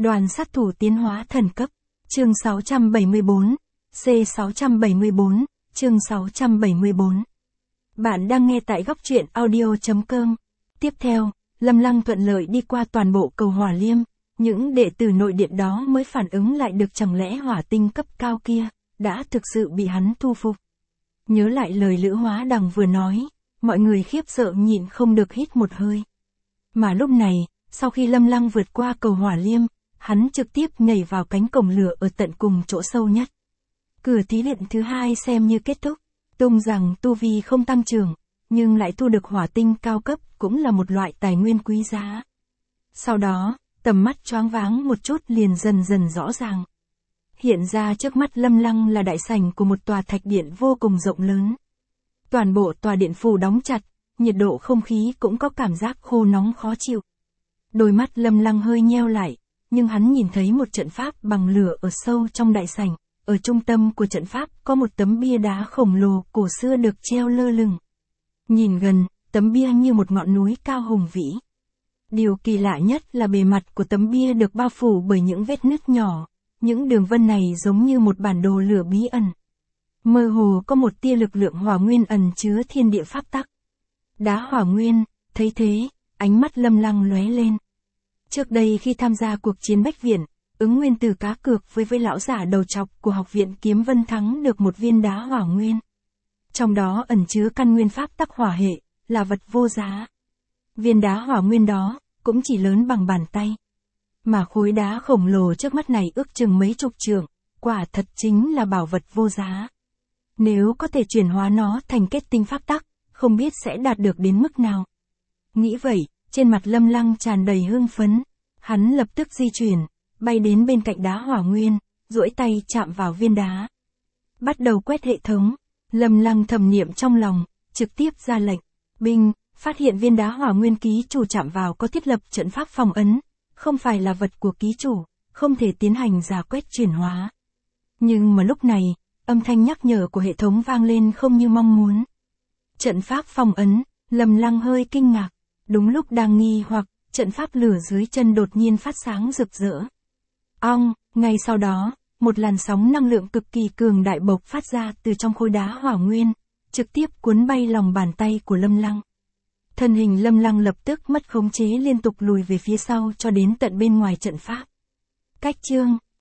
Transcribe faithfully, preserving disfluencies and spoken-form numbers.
Đoàn sát thủ tiến hóa thần cấp. Chương sáu trăm bảy mươi tư, C sáu trăm bảy mươi tư, chương sáu trăm bảy mươi tư. Bạn đang nghe tại góc truyện audio chấm com. Tiếp theo, Lâm Lăng thuận lợi đi qua toàn bộ cầu Hỏa Liêm, những đệ tử nội điện đó mới phản ứng lại được chẳng lẽ hỏa tinh cấp cao kia đã thực sự bị hắn thu phục. Nhớ lại lời Lữ Hóa Đằng vừa nói, mọi người khiếp sợ nhịn không được hít một hơi. Mà lúc này, sau khi Lâm Lăng vượt qua cầu Hỏa Liêm, hắn trực tiếp nhảy vào cánh cổng lửa ở tận cùng chỗ sâu nhất. Cửa thí luyện thứ hai xem như kết thúc, tung rằng tu vi không tăng trưởng, nhưng lại thu được hỏa tinh cao cấp cũng là một loại tài nguyên quý giá. Sau đó, tầm mắt choáng váng một chút liền dần dần rõ ràng. Hiện ra trước mắt Lâm Lăng là đại sảnh của một tòa thạch điện vô cùng rộng lớn. Toàn bộ tòa điện phủ đóng chặt, nhiệt độ không khí cũng có cảm giác khô nóng khó chịu. Đôi mắt Lâm Lăng hơi nheo lại, nhưng hắn nhìn thấy một trận pháp bằng lửa ở sâu trong đại sảnh. Ở trung tâm của trận pháp có một tấm bia đá khổng lồ cổ xưa được treo lơ lửng. Nhìn gần, tấm bia như một ngọn núi cao hùng vĩ. Điều kỳ lạ nhất là bề mặt của tấm bia được bao phủ bởi những vết nứt nhỏ, những đường vân này giống như một bản đồ lửa bí ẩn. Mơ hồ có một tia lực lượng hỏa nguyên ẩn chứa thiên địa pháp tắc. Đá hỏa nguyên, thấy thế, ánh mắt Lâm Lăng lóe lên. Trước đây khi tham gia cuộc chiến Bách Viện, Ứng Nguyên từ cá cược với với lão giả đầu trọc của học viện Kiếm Vân thắng được một viên đá hỏa nguyên. Trong đó ẩn chứa căn nguyên pháp tắc hỏa hệ, là vật vô giá. Viên đá hỏa nguyên đó, cũng chỉ lớn bằng bàn tay. Mà khối đá khổng lồ trước mắt này ước chừng mấy chục trượng, quả thật chính là bảo vật vô giá. Nếu có thể chuyển hóa nó thành kết tinh pháp tắc, không biết sẽ đạt được đến mức nào. Nghĩ vậy, trên mặt Lâm Lăng tràn đầy hưng phấn, hắn lập tức di chuyển, bay đến bên cạnh đá hỏa nguyên, duỗi tay chạm vào viên đá. Bắt đầu quét hệ thống, Lâm Lăng thầm niệm trong lòng, trực tiếp ra lệnh. Binh, phát hiện viên đá hỏa nguyên ký chủ chạm vào có thiết lập trận pháp phong ấn, không phải là vật của ký chủ, không thể tiến hành giả quét chuyển hóa. Nhưng mà lúc này, âm thanh nhắc nhở của hệ thống vang lên không như mong muốn. Trận pháp phong ấn, Lâm Lăng hơi kinh ngạc, đúng lúc đang nghi hoặc, trận pháp lửa dưới chân đột nhiên phát sáng rực rỡ. Ong, ngay sau đó, một làn sóng năng lượng cực kỳ cường đại bộc phát ra từ trong khối đá hỏa nguyên, trực tiếp cuốn bay lòng bàn tay của Lâm Lăng. Thân hình Lâm Lăng lập tức mất khống chế liên tục lùi về phía sau cho đến tận bên ngoài trận pháp. Cách chương,